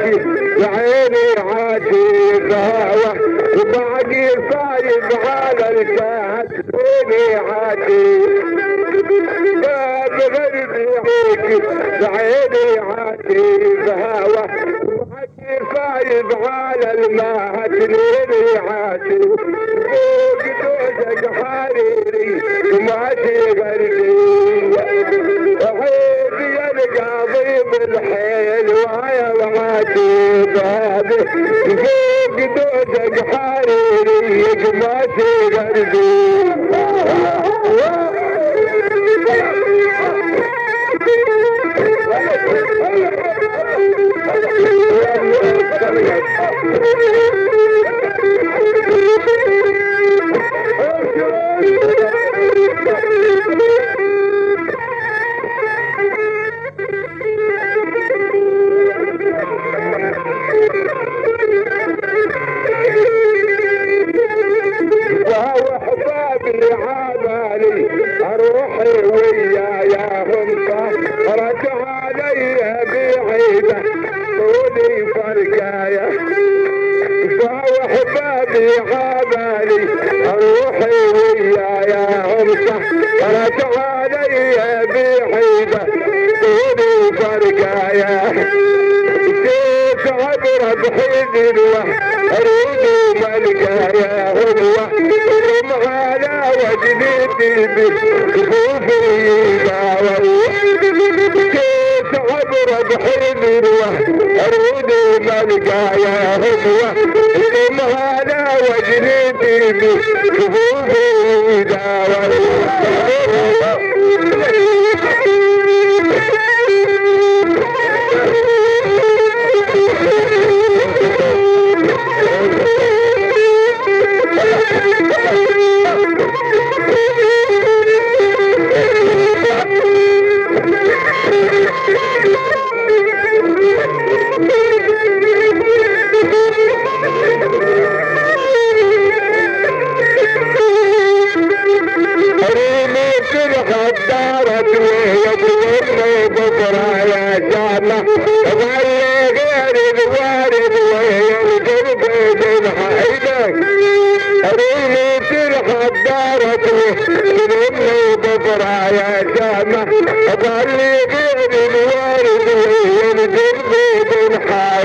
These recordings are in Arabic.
يبكي وعيني عاتق هوا وبعدي صايب على الكهف عيني عاتق باب غربي يبكي وعيني عاتق هوا وبعدي صايب على المهد عيني عاتق فوق دوزك حريري وماشي غربي عيبي القاضي بالحيل ويا العاتب هذه فوق دوزك حريري ماشي غربي وهو حبابي عمالي اروحي وياهم صارت علي بعيده طولي فرقايه وهو حبابي عمالي اروحي وياهم صارت علي بعيده طولي فرقايه كيف عبر بحزن اريد ملقايا هو على وجنتي بخوفي كيف عبر بحزن اريد ملقايا هو على وجنتي بخوفي يا جامع قال لي غير الوارد ينزل بيد الحال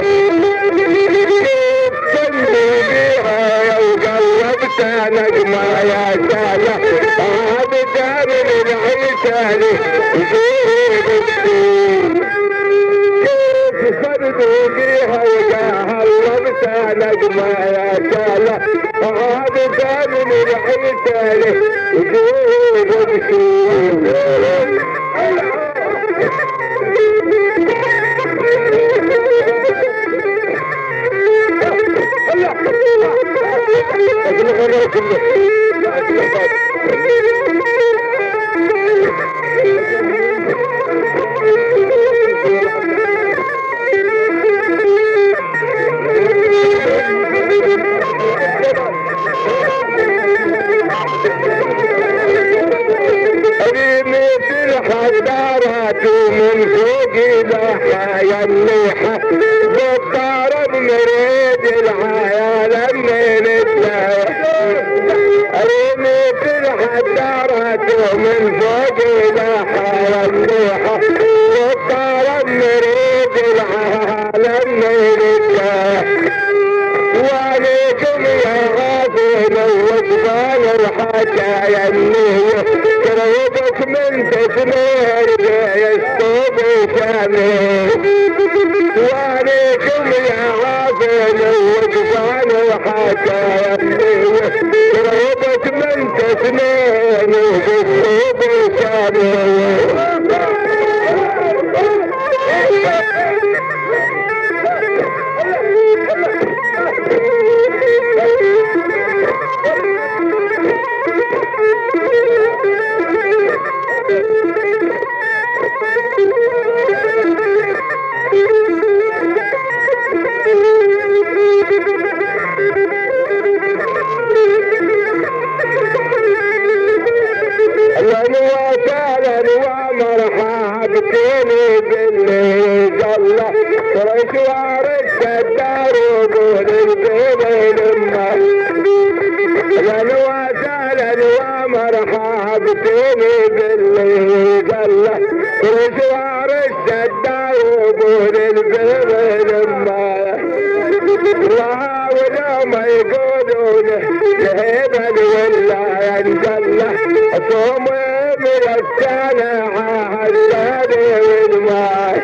سمي بيها وقلبت نجمة يا جامع هذا كان العيساني يزيد الدين كيف صدقوا بيها وقلبت نجمة يا جامع هذا كان العيساني يزيد الدين من فوق ضحايا النيحة بالطارب نريد العيال من الداية رميت الحدارات من فوق ضحايا النيحة بالطارب نريد العيال من الداية وعليكم يا غافل وجبال الحكايا النية قريبك من تسمير يستوب كامل وعليكم يا غافل وجبال الحكايا النية قريبك من تسمير يستوب كامل وشوار الشدار وقول البيض لما لنوا سهلا ومرحبتني باللي قله وشوار الشدار وقول البيض لما ولا ما يقولون لهبل ولا ينزله صوم من السنة حساني والماء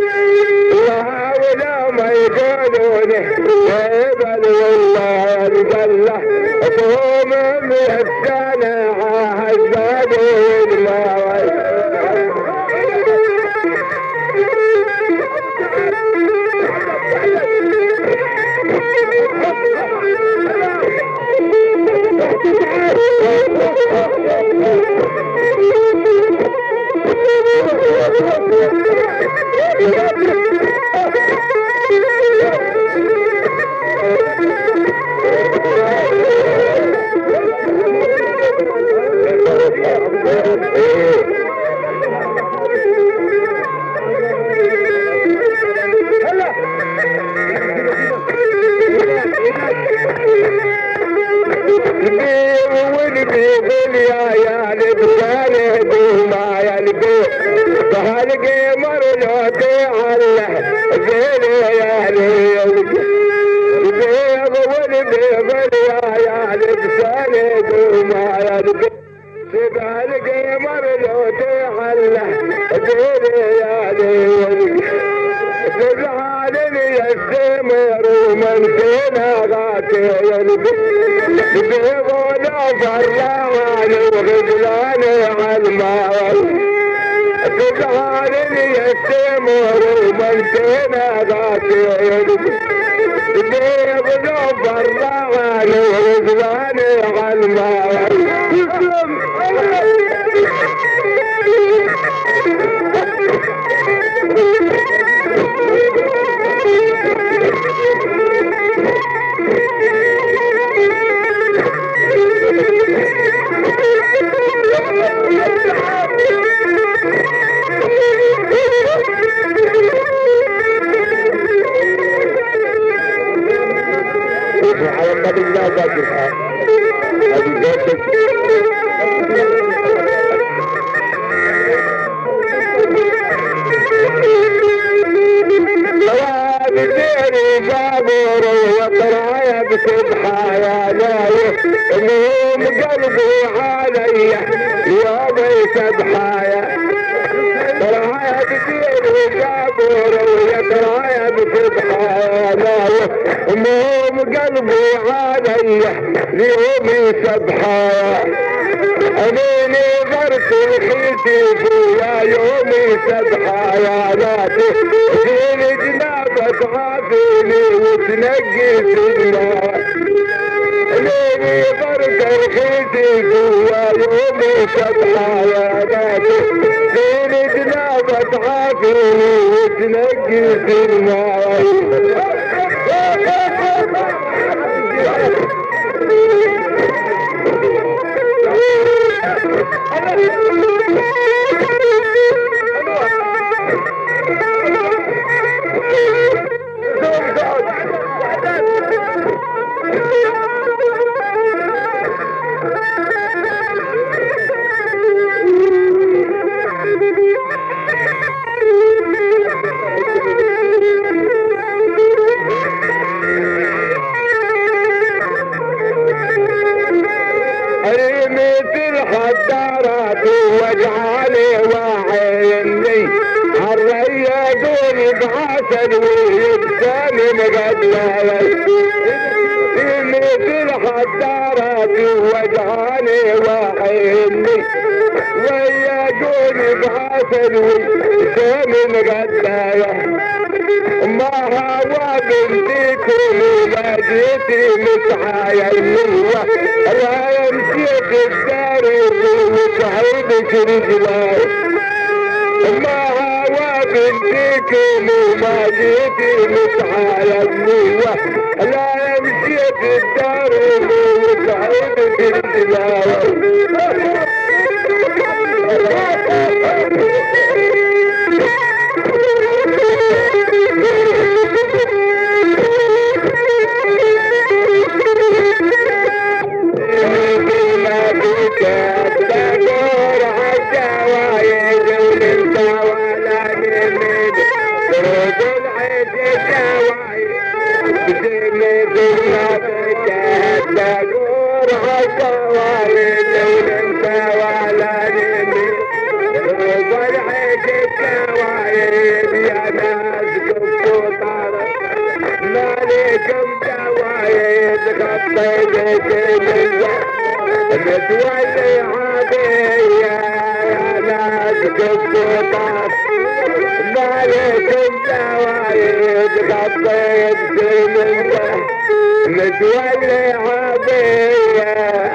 ولا ما يقولون لهبل ولا ينزله صوم من السنة حساني والماء بالعيد الدواعي زينب النبي تقول عالجوالد وننسى ولا نمي بالعيد الدواعي يا ناس قصوا طارق مالكم دواعي خطيت متولي عادية يا ناس قصوا طارق مالكم دواعي خطيت متولي عادية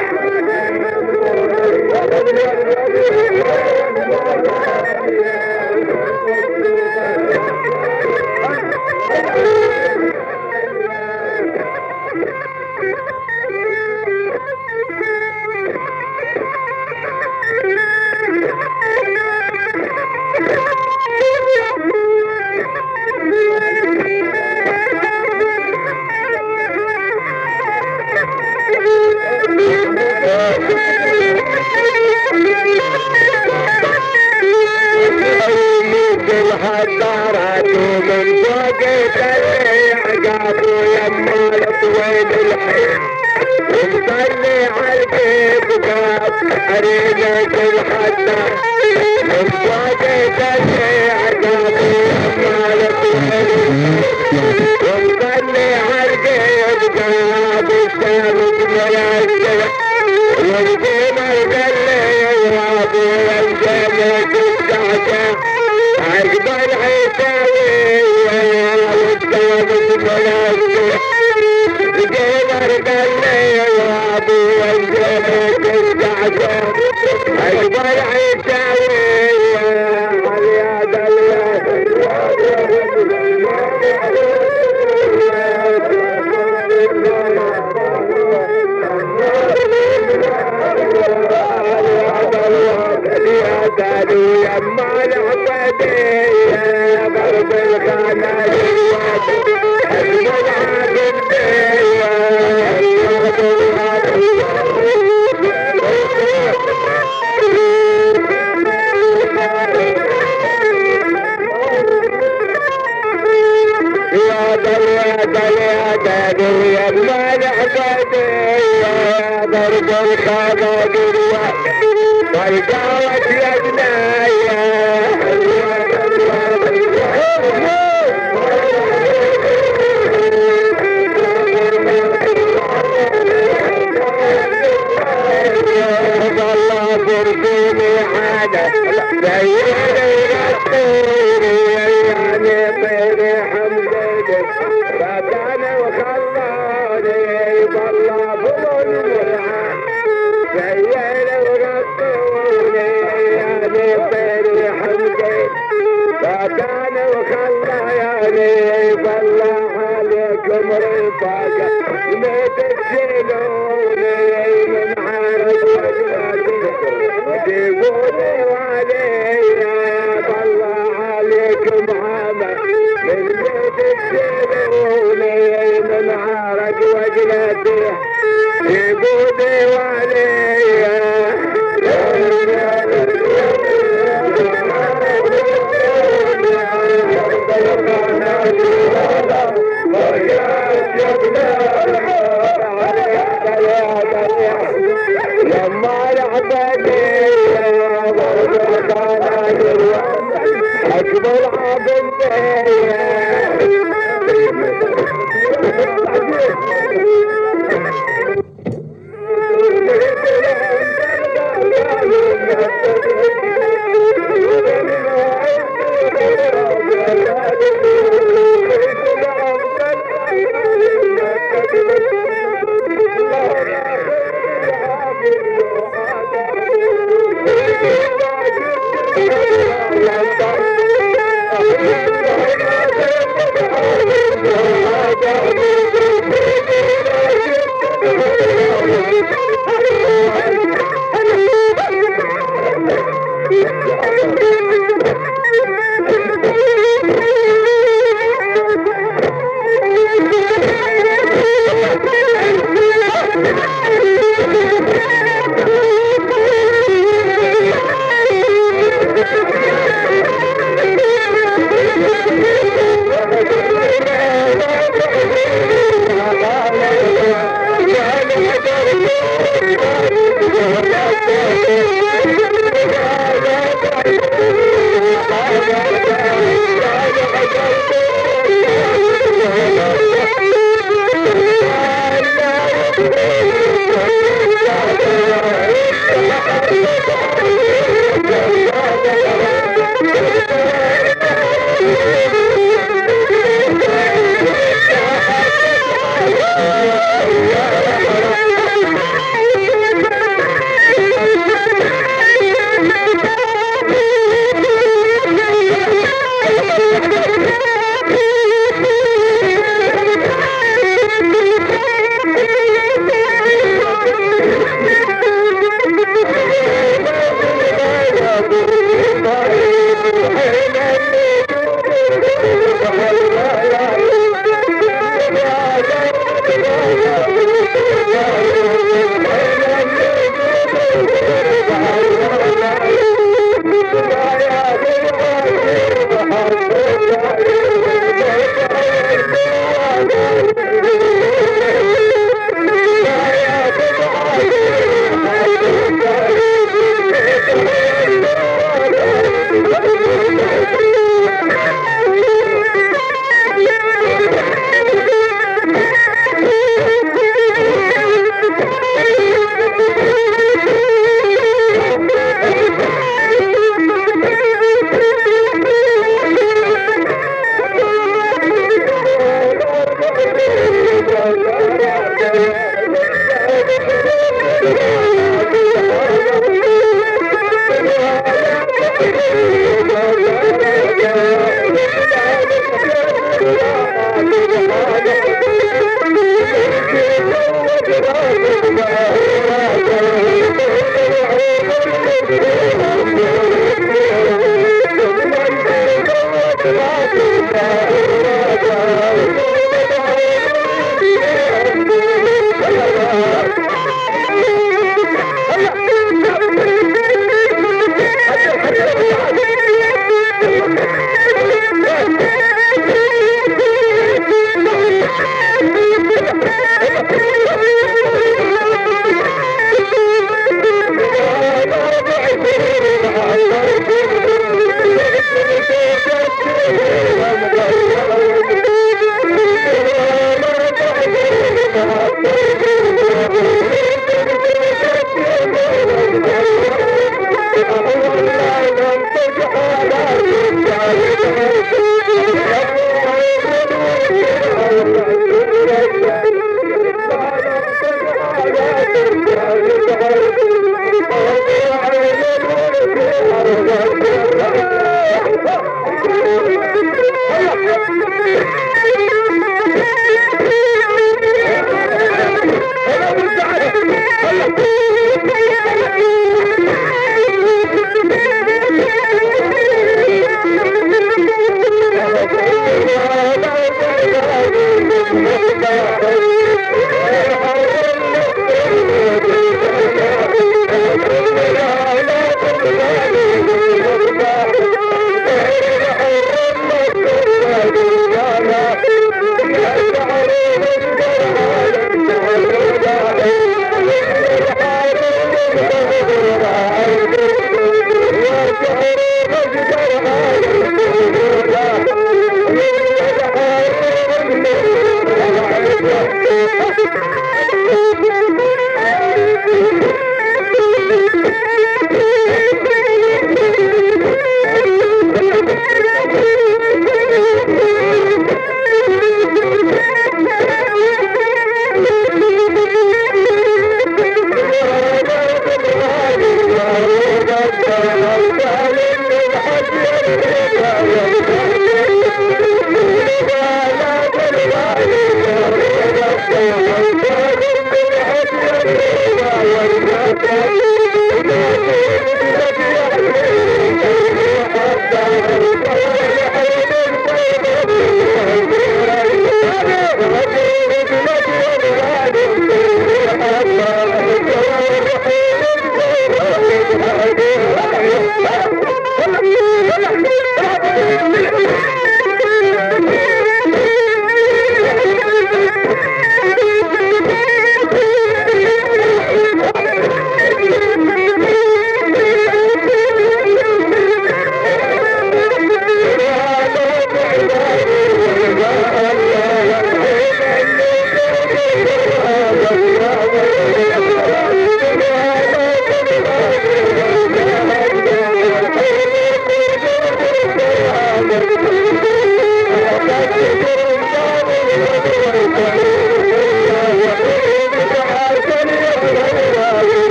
الحضارات ومن فوق اللي عقابه يما الطويل الحين ومصلي عالكيف قاب حريقك الحضار من فوق اللي عقابه يما الطويل ومصلي عالكيف قاب الشامس ملاجه والقمر اللي يوابه والجنة السعدة عقب العتاوي والدوامة ملاجه القمر اللي يوابه والجنة السعدة عقب العتاوي واليد قالوا يما العبدية ضرب الخناجر أجمل عبدية يا دل يا دل يا دل يما العبدية ضرب الخناجر والقوت يا بنايا والله فرقوني حاجة سيري غطيري يعني طيري حمدك فتانا وخلاني والله فرقوني سيري وغطوني يعني طيري حمدك فتانا وخلاني والله عليكم رفاقة ما تشيلوني من عارض جيبوني وعلينا والله عليكم عامة من بيت تشيلوني من عارض وجلتي جيبوني وعلينا لما العبدية أكبر عبدية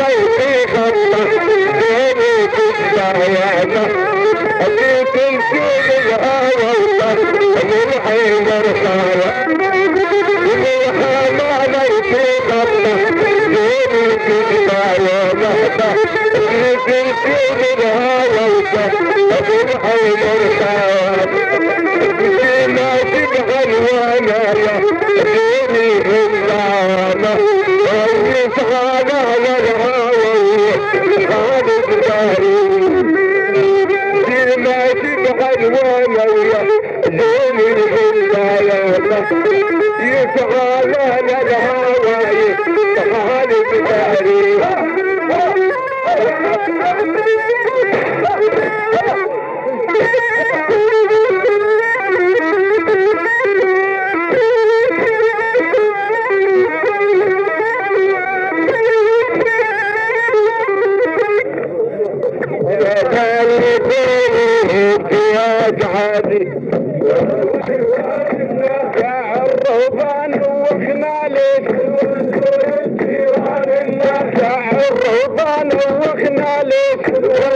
غيري خطة زيني كنت أبيك الجود الهوى من حيدر خالة ما غيري خطة زيني كنت أبيك الجود الهوى من حيدر خالة ما تبغى الولاية زيني هلانا ويسعانا للهوى خالد داري ما تبغى الولاية زيني هلانا يسعانا للهوى خالد داري يا الرهبان وخنا لك يا الرهبان وخنا لك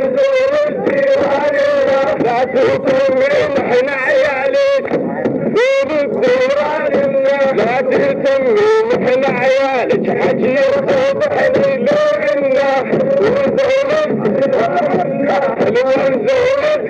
لا تسمين حنا عيالك دور الدوران لا تسمين حنا عيالك حجي يرفض حليلو عنا الوزولك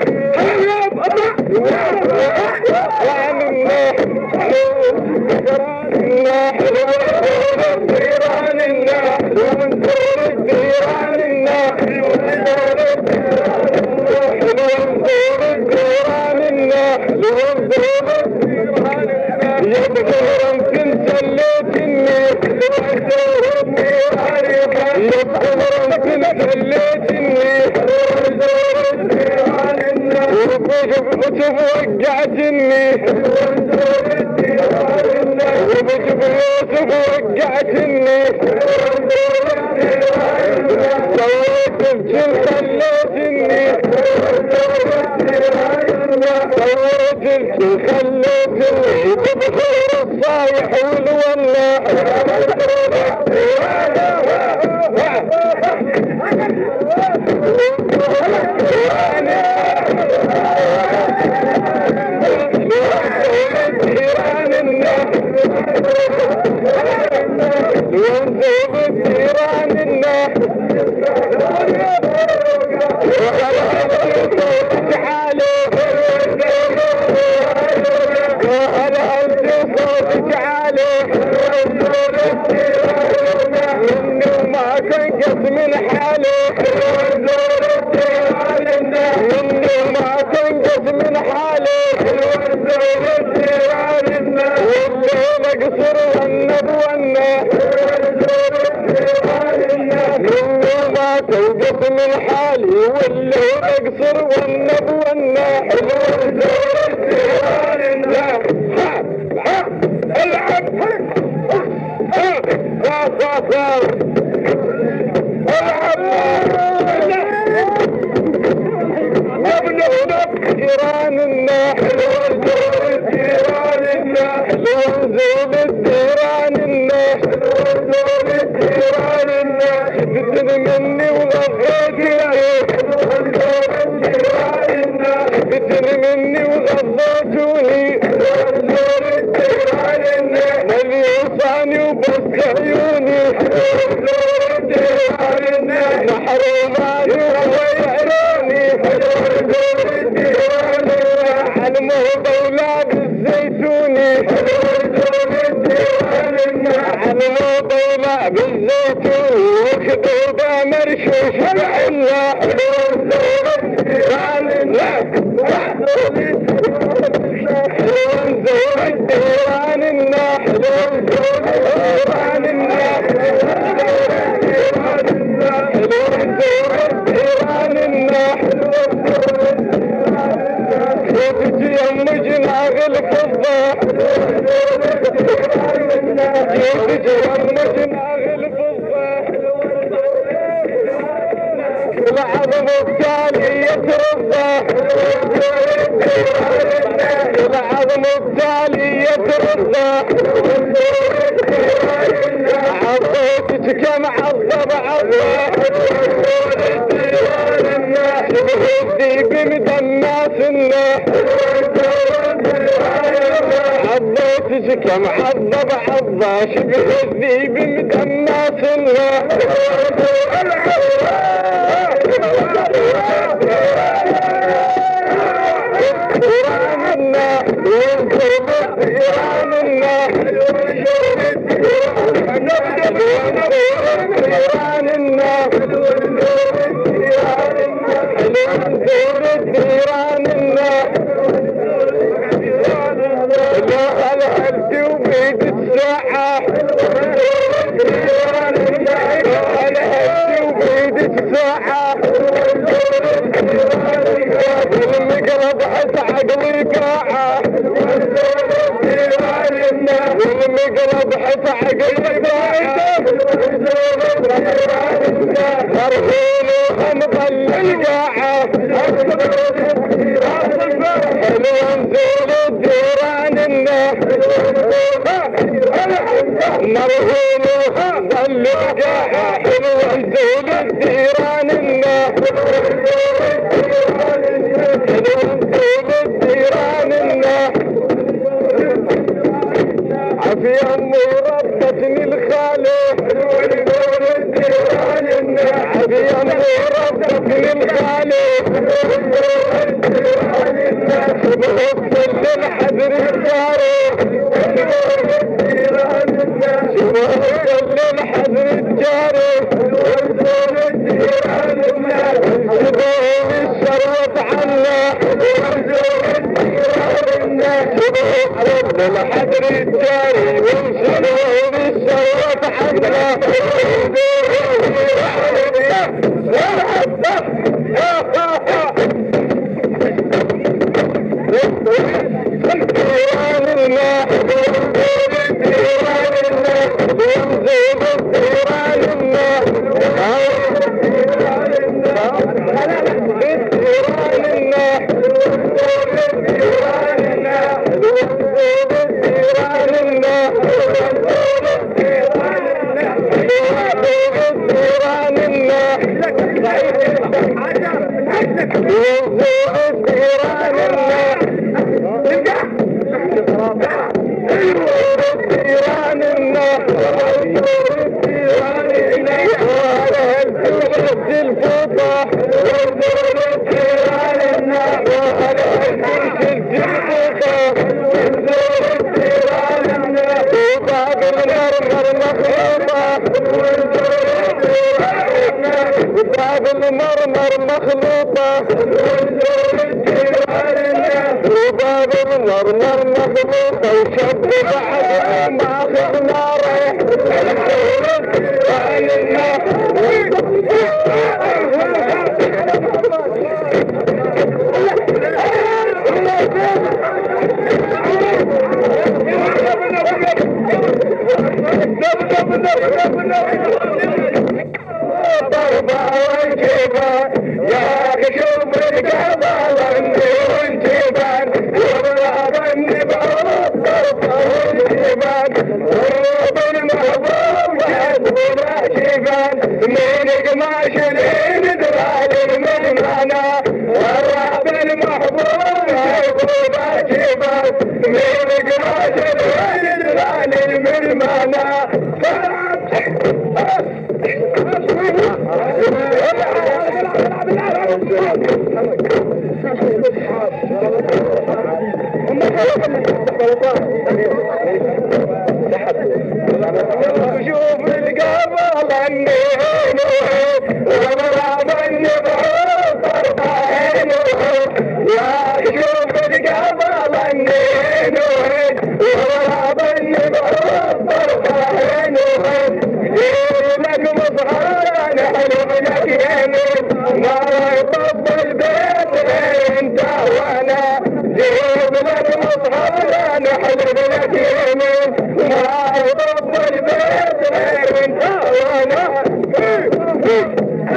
وقعتني وبجيب يوسف وقعتني سويت الجن خليتني سويت الجن خليتني ببخور الصايح والولاح وانزوب الثيران الناح وهلهل صوتك عالي وهلهل صوتك عالي مني وما تنقص من حالي مني وما تنقص من حالي والليل اقصر والنب والناح مني ما توقف من حالي والليل اقصر والنب والناح العب جيران النحل وانزول جيران النحل وانزول الجيران النحل وانزول الجيران النحل بدل مني وغفيتني وانزول الجيران النحل بدل مني وغفيتوني وانزول الجيران النحل اللي يوصاني وبس عيوني وانزول الجيران النحل نحرماني وغيروني المهضة ولاد الزيتوني المهضة ولاد الزيتوني وخدودة مرشوش بعنا وانزور الديران النحل وانزور الديران النحل وانزور الديران النحل وبجي ام جناغ الفضة وبجي ام جناغ الفضة العظم التالي يترضى العظم التالي يترضى عضيتك كم عضب شبه الذيب مدناس الناس عضيتك كم عضب شبه الذيب مدناس الناس المقلب حتى عقلي قاعه والمقلب حتى عقلي قاعه مرحول ومطلع قاعه حلو نزول الديران الناس مرحول ومطلع قاعه حلو نزول الديران الناس عفي امي ربتني الخالي عفي امي ربتني الخالي بوصل للحذر الجاري بوصل للحذر الجاري سبوه الشرط عنا سبوه للحذر الجاري وسبوه الشرط عنا المرمر مخلوطة وباب المرمر مخلوطة وشب بعد ما اخذ ناره ضربة وانجبان يا كشوف القبل اني وانجبان ضربة النبال ضربة وانجبان ضرب المحبوب يحبنا شيبان من قماشلين درال من معنا ضرب المحبوب يحبنا شيبان من قماشلين درال من معنا شوف القبل النين وضرب النبعوث طرفين يا شوف القبل النين وضرب النبعوث طرفين لك مظهر نحلم لك يمين ما يطب البيت انت وانا جيب لك مظهر نحلم لك يمين ما يطب البيت انت وانا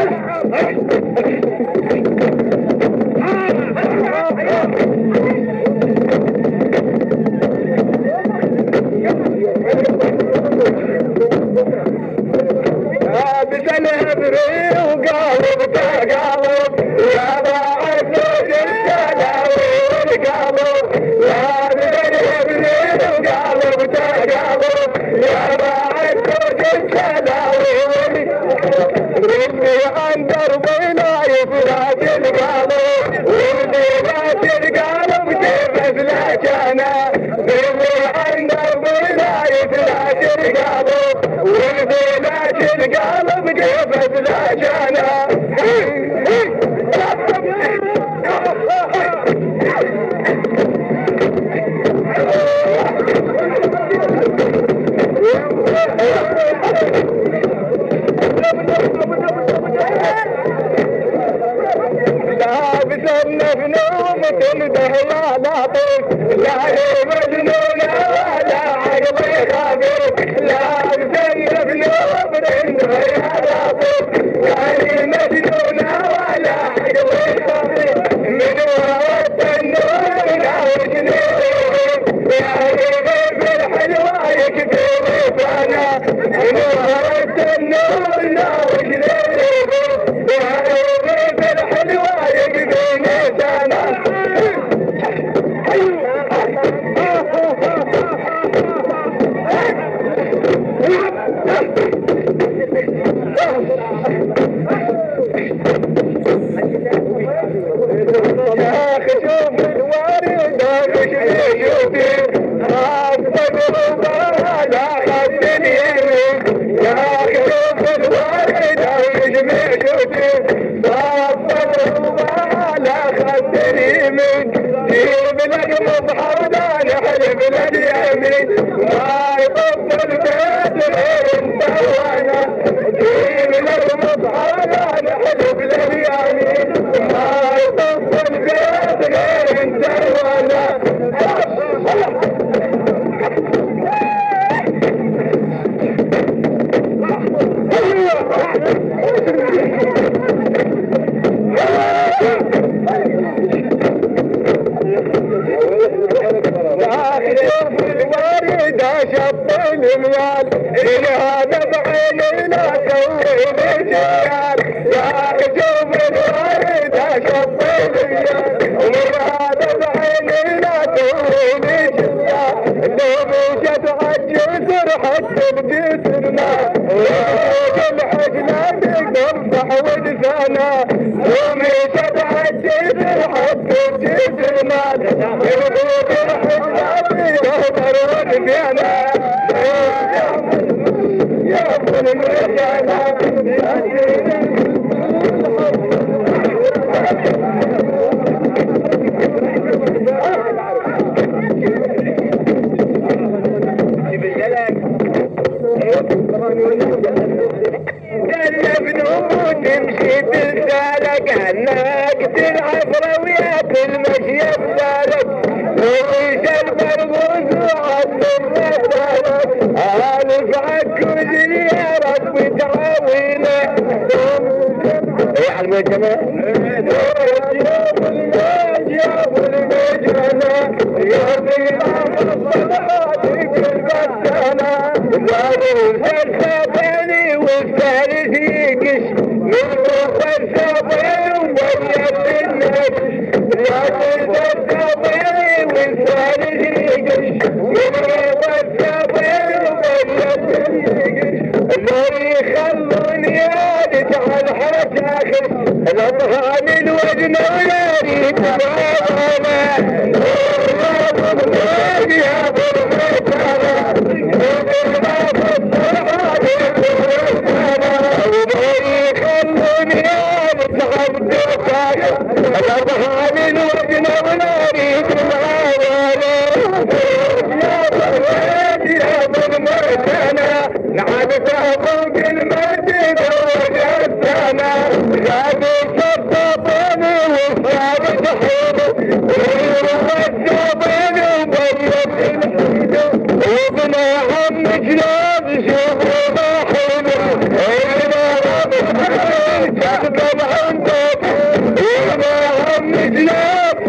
Come on.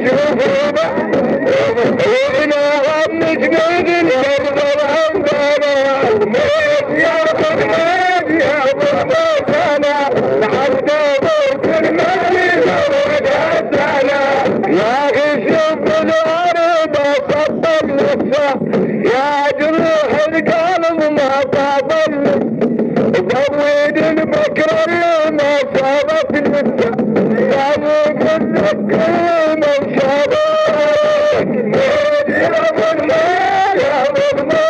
شوفونا وإنا هم جنود الشرب والعنبانة ميت يا ميت يا مرموتنا لحتى موت المالي وجهتنا يا أخي شوف الأرض صبر لسه يا جروح القلب ما طابل زود المكر ما صابت لسه يا ممكن ما شابك يا مرمى يا مرمى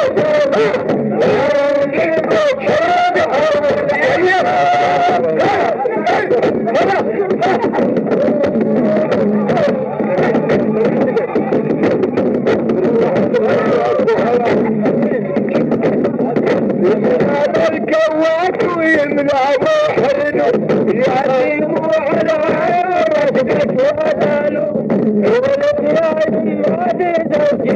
الكواك ويمنع محرنه يعلم على ركبك وباله